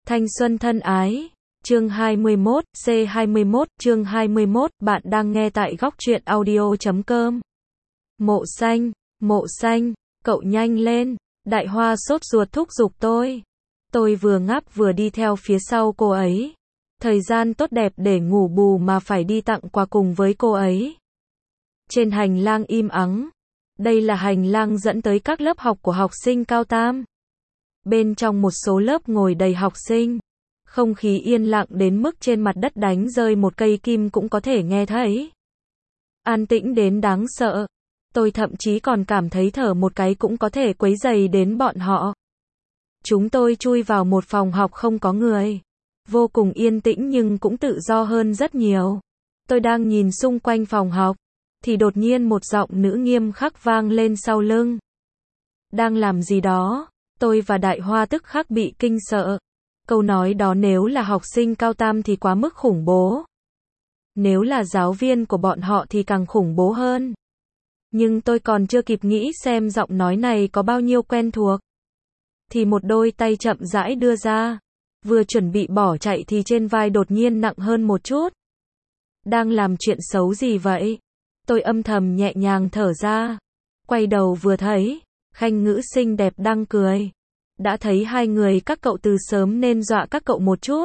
Thanh xuân thân ái, chương 21, C21, chương 21, bạn đang nghe tại góc truyện audio.com. Mộ xanh, cậu nhanh lên, Đại Hoa sốt ruột thúc giục tôi. Tôi vừa ngáp vừa đi theo phía sau cô ấy. Thời gian tốt đẹp để ngủ bù mà phải đi tặng quà cùng với cô ấy. Trên hành lang im ắng. Đây là hành lang dẫn tới các lớp học của học sinh cao tam. Bên trong một số lớp ngồi đầy học sinh. Không khí yên lặng đến mức trên mặt đất đánh rơi một cây kim cũng có thể nghe thấy. An tĩnh đến đáng sợ. Tôi thậm chí còn cảm thấy thở một cái cũng có thể quấy rầy đến bọn họ. Chúng tôi chui vào một phòng học không có người. Vô cùng yên tĩnh nhưng cũng tự do hơn rất nhiều. Tôi đang nhìn xung quanh phòng học. Thì đột nhiên một giọng nữ nghiêm khắc vang lên sau lưng. Đang làm gì đó? Tôi và Đại Hoa tức khắc bị kinh sợ. Câu nói đó nếu là học sinh cao tam thì quá mức khủng bố. Nếu là giáo viên của bọn họ thì càng khủng bố hơn. Nhưng tôi còn chưa kịp nghĩ xem giọng nói này có bao nhiêu quen thuộc. Thì một đôi tay chậm rãi đưa ra. Vừa chuẩn bị bỏ chạy thì trên vai đột nhiên nặng hơn một chút. Đang làm chuyện xấu gì vậy? Tôi âm thầm nhẹ nhàng thở ra. Quay đầu vừa thấy. Khanh Ngữ xinh đẹp đang cười. Đã thấy hai người các cậu từ sớm nên dọa các cậu một chút.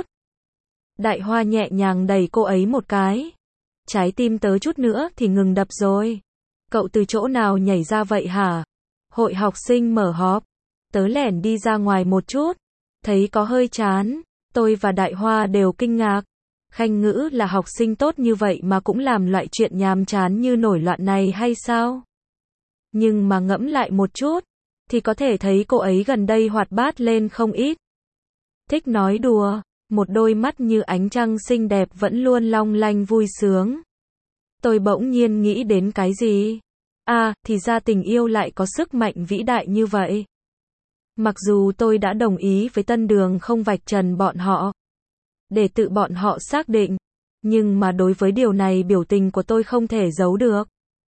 Đại Hoa nhẹ nhàng đẩy cô ấy một cái. Trái tim tớ chút nữa thì ngừng đập rồi. Cậu từ chỗ nào nhảy ra vậy hả? Hội học sinh mở họp. Tớ lẻn đi ra ngoài một chút. Thấy có hơi chán. Tôi và Đại Hoa đều kinh ngạc. Khanh Ngữ là học sinh tốt như vậy mà cũng làm loại chuyện nhàm chán như nổi loạn này hay sao? Nhưng mà ngẫm lại một chút. Thì có thể thấy cô ấy gần đây hoạt bát lên không ít. Thích nói đùa. Một đôi mắt như ánh trăng xinh đẹp vẫn luôn long lanh vui sướng. Tôi bỗng nhiên nghĩ đến cái gì? Thì ra tình yêu lại có sức mạnh vĩ đại như vậy. Mặc dù tôi đã đồng ý với Tân Đường không vạch trần bọn họ. Để tự bọn họ xác định. Nhưng mà đối với điều này biểu tình của tôi không thể giấu được.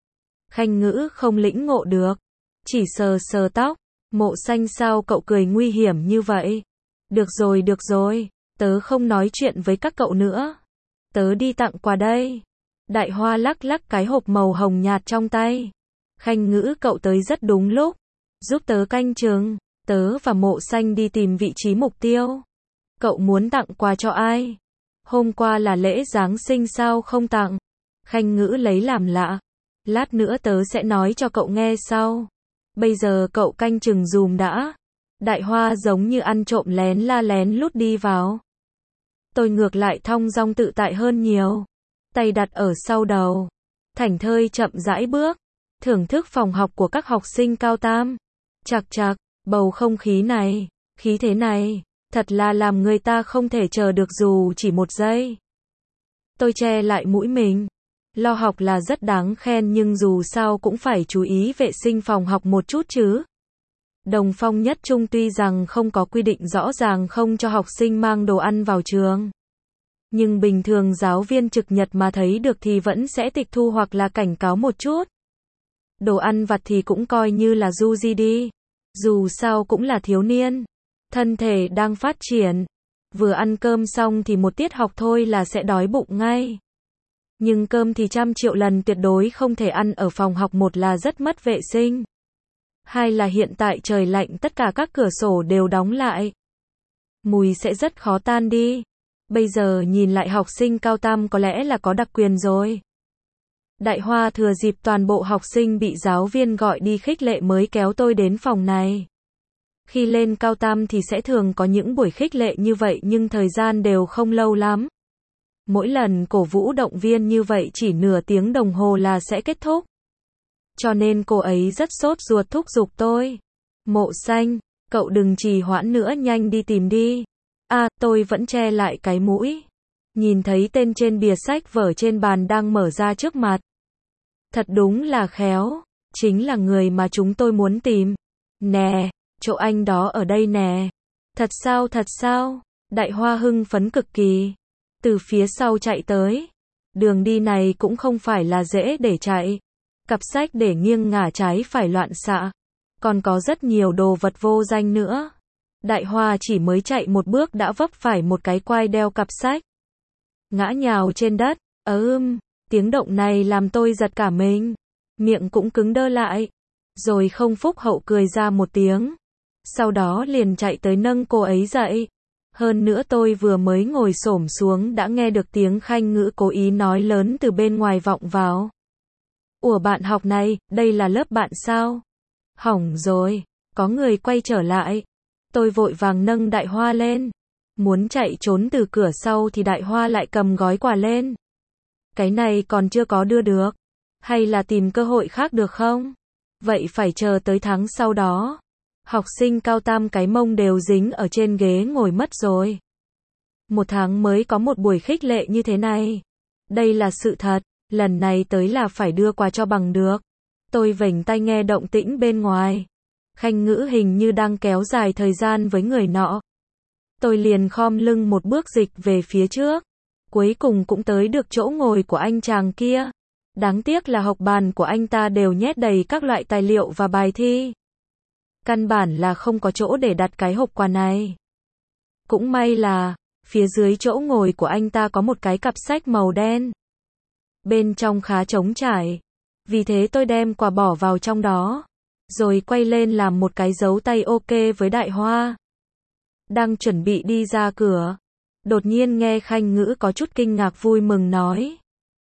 Khanh Ngữ không lĩnh ngộ được. Chỉ sờ sờ tóc. Mộ xanh sao cậu cười nguy hiểm như vậy? Được rồi. Tớ không nói chuyện với các cậu nữa. Tớ đi tặng quà đây. Đại Hoa lắc lắc cái hộp màu hồng nhạt trong tay. Khanh Ngữ cậu tới rất đúng lúc. Giúp tớ canh chừng. Tớ và Mộ xanh đi tìm vị trí mục tiêu. Cậu muốn tặng quà cho ai? Hôm qua là lễ Giáng sinh sao không tặng? Khanh Ngữ lấy làm lạ. Lát nữa tớ sẽ nói cho cậu nghe sau. Bây giờ cậu canh chừng dùm đã. Đại Hoa giống như ăn trộm lén lút đi vào. Tôi ngược lại thong dong tự tại hơn nhiều. Tay đặt ở sau đầu. Thảnh thơi chậm rãi bước. Thưởng thức phòng học của các học sinh cao tam. Chạc, bầu không khí này, khí thế này, thật là làm người ta không thể chờ được dù chỉ một giây. Tôi che lại mũi mình. Lo học là rất đáng khen nhưng dù sao cũng phải chú ý vệ sinh phòng học một chút chứ. Đồng Phong Nhất Trung tuy rằng không có quy định rõ ràng không cho học sinh mang đồ ăn vào trường. Nhưng bình thường giáo viên trực nhật mà thấy được thì vẫn sẽ tịch thu hoặc là cảnh cáo một chút. Đồ ăn vặt thì cũng coi như là du di đi. Dù sao cũng là thiếu niên. Thân thể đang phát triển. Vừa ăn cơm xong thì một tiết học thôi là sẽ đói bụng ngay. Nhưng cơm thì 100.000.000 lần tuyệt đối không thể ăn ở phòng học, một là rất mất vệ sinh. Hai là hiện tại trời lạnh tất cả các cửa sổ đều đóng lại. Mùi sẽ rất khó tan đi. Bây giờ nhìn lại học sinh cao tam có lẽ là có đặc quyền rồi. Đại Hoa thừa dịp toàn bộ học sinh bị giáo viên gọi đi khích lệ mới kéo tôi đến phòng này. Khi lên cao tam thì sẽ thường có những buổi khích lệ như vậy nhưng thời gian đều không lâu lắm. Mỗi lần cổ vũ động viên như vậy chỉ nửa tiếng đồng hồ là sẽ kết thúc. Cho nên cô ấy rất sốt ruột thúc giục tôi. Mộ xanh, cậu đừng trì hoãn nữa, nhanh đi tìm đi. Tôi vẫn che lại cái mũi. Nhìn thấy tên trên bìa sách vở trên bàn đang mở ra trước mặt. Thật đúng là khéo. Chính là người mà chúng tôi muốn tìm. Nè, chỗ anh đó ở đây nè. Thật sao? Đại Hoa hưng phấn cực kỳ. Từ phía sau chạy tới. Đường đi này cũng không phải là dễ để chạy. Cặp sách để nghiêng ngả trái phải loạn xạ. Còn có rất nhiều đồ vật vô danh nữa. Đại Hoa chỉ mới chạy một bước đã vấp phải một cái quai đeo cặp sách. Ngã nhào trên đất, tiếng động này làm tôi giật cả mình. Miệng cũng cứng đơ lại. Rồi không phúc hậu cười ra một tiếng. Sau đó liền chạy tới nâng cô ấy dậy. Hơn nữa tôi vừa mới ngồi xổm xuống đã nghe được tiếng Khanh Ngữ cố ý nói lớn từ bên ngoài vọng vào. Ủa bạn học này, đây là lớp bạn sao? Hỏng rồi, có người quay trở lại. Tôi vội vàng nâng Đại Hoa lên. Muốn chạy trốn từ cửa sau thì Đại Hoa lại cầm gói quà lên. Cái này còn chưa có đưa được. Hay là tìm cơ hội khác được không? Vậy phải chờ tới tháng sau đó. Học sinh cao tam cái mông đều dính ở trên ghế ngồi mất rồi. Một tháng mới có một buổi khích lệ như thế này. Đây là sự thật, lần này tới là phải đưa quà cho bằng được. Tôi vểnh tai nghe động tĩnh bên ngoài. Khanh Ngữ hình như đang kéo dài thời gian với người nọ. Tôi liền khom lưng một bước dịch về phía trước. Cuối cùng cũng tới được chỗ ngồi của anh chàng kia. Đáng tiếc là học bàn của anh ta đều nhét đầy các loại tài liệu và bài thi. Căn bản là không có chỗ để đặt cái hộp quà này. Cũng may là, phía dưới chỗ ngồi của anh ta có một cái cặp sách màu đen. Bên trong khá trống trải. Vì thế tôi đem quà bỏ vào trong đó. Rồi quay lên làm một cái dấu tay ok với Đại Hoa. Đang chuẩn bị đi ra cửa. Đột nhiên nghe Khanh Ngữ có chút kinh ngạc vui mừng nói.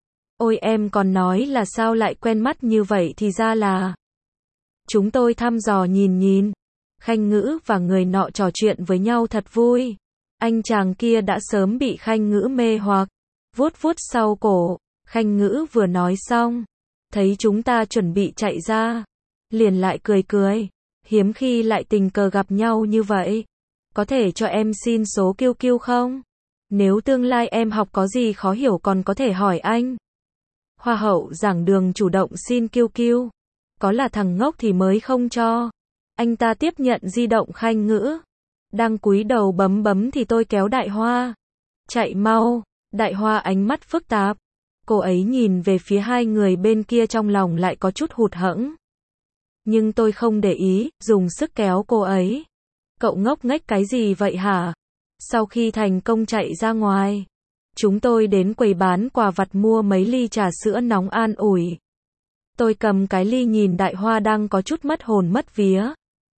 Ôi em còn nói là sao lại quen mắt như vậy thì ra là. Chúng tôi thăm dò nhìn. Khanh Ngữ và người nọ trò chuyện với nhau thật vui. Anh chàng kia đã sớm bị Khanh Ngữ mê hoặc. Vuốt sau cổ. Khanh Ngữ vừa nói xong. Thấy chúng ta chuẩn bị chạy ra. Liền lại cười. Hiếm khi lại tình cờ gặp nhau như vậy. Có thể cho em xin số QQ không? Nếu tương lai em học có gì khó hiểu còn có thể hỏi anh. Hoa hậu giảng đường chủ động xin QQ. Có là thằng ngốc thì mới không cho. Anh ta tiếp nhận di động Khanh Ngữ. Đang cúi đầu bấm thì tôi kéo Đại Hoa. Chạy mau. Đại Hoa ánh mắt phức tạp. Cô ấy nhìn về phía hai người bên kia trong lòng lại có chút hụt hẫng. Nhưng tôi không để ý, dùng sức kéo cô ấy. Cậu ngốc nghếch cái gì vậy hả? Sau khi thành công chạy ra ngoài, chúng tôi đến quầy bán quà vặt mua mấy ly trà sữa nóng an ủi. Tôi cầm cái ly nhìn Đại Hoa đang có chút mất hồn mất vía.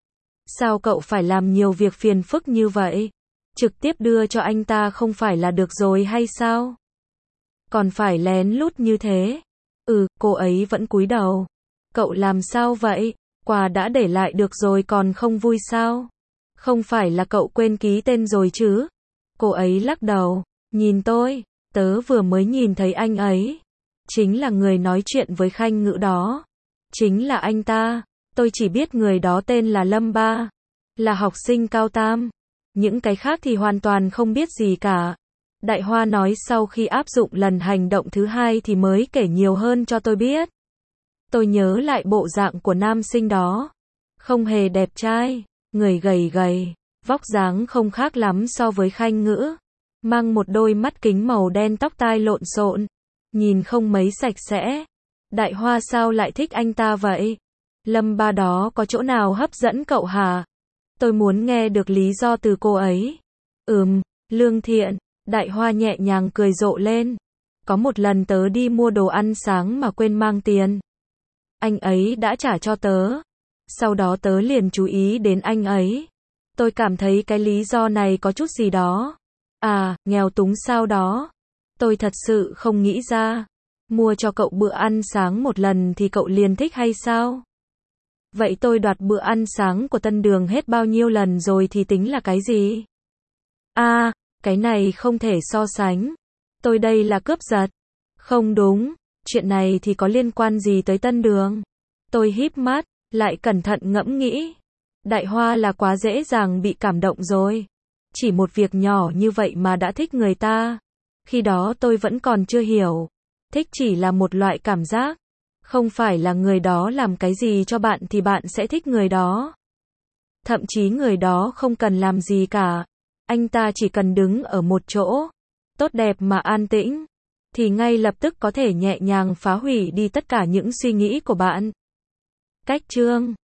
Sao cậu phải làm nhiều việc phiền phức như vậy? Trực tiếp đưa cho anh ta không phải là được rồi hay sao? Còn phải lén lút như thế? Cô ấy vẫn cúi đầu. Cậu làm sao vậy? Quà đã để lại được rồi còn không vui sao? Không phải là cậu quên ký tên rồi chứ? Cô ấy lắc đầu, nhìn tôi, tớ vừa mới nhìn thấy anh ấy. Chính là người nói chuyện với Khanh Ngữ đó. Chính là anh ta. Tôi chỉ biết người đó tên là Lâm Ba. Là học sinh cao tam. Những cái khác thì hoàn toàn không biết gì cả. Đại Hoa nói sau khi áp dụng lần hành động thứ hai thì mới kể nhiều hơn cho tôi biết. Tôi nhớ lại bộ dạng của nam sinh đó. Không hề đẹp trai. Người gầy, vóc dáng không khác lắm so với Khanh Ngữ. Mang một đôi mắt kính màu đen tóc tai lộn xộn. Nhìn không mấy sạch sẽ. Đại Hoa sao lại thích anh ta vậy? Lâm Ba đó có chỗ nào hấp dẫn cậu hả? Tôi muốn nghe được lý do từ cô ấy. Lương thiện. Đại Hoa nhẹ nhàng cười rộ lên. Có một lần tớ đi mua đồ ăn sáng mà quên mang tiền. Anh ấy đã trả cho tớ. Sau đó tớ liền chú ý đến anh ấy. Tôi cảm thấy cái lý do này có chút gì đó. Nghèo túng sao đó. Tôi thật sự không nghĩ ra. Mua cho cậu bữa ăn sáng một lần thì cậu liền thích hay sao? Vậy tôi đoạt bữa ăn sáng của Tân Đường hết bao nhiêu lần rồi thì tính là cái gì? Cái này không thể so sánh. Tôi đây là cướp giật. Không đúng. Chuyện này thì có liên quan gì tới Tân Đường? Tôi híp mắt, lại cẩn thận ngẫm nghĩ. Đại Hoa là quá dễ dàng bị cảm động rồi. Chỉ một việc nhỏ như vậy mà đã thích người ta. Khi đó tôi vẫn còn chưa hiểu. Thích chỉ là một loại cảm giác. Không phải là người đó làm cái gì cho bạn thì bạn sẽ thích người đó. Thậm chí người đó không cần làm gì cả. Anh ta chỉ cần đứng ở một chỗ, tốt đẹp mà an tĩnh, thì ngay lập tức có thể nhẹ nhàng phá hủy đi tất cả những suy nghĩ của bạn. Cách chương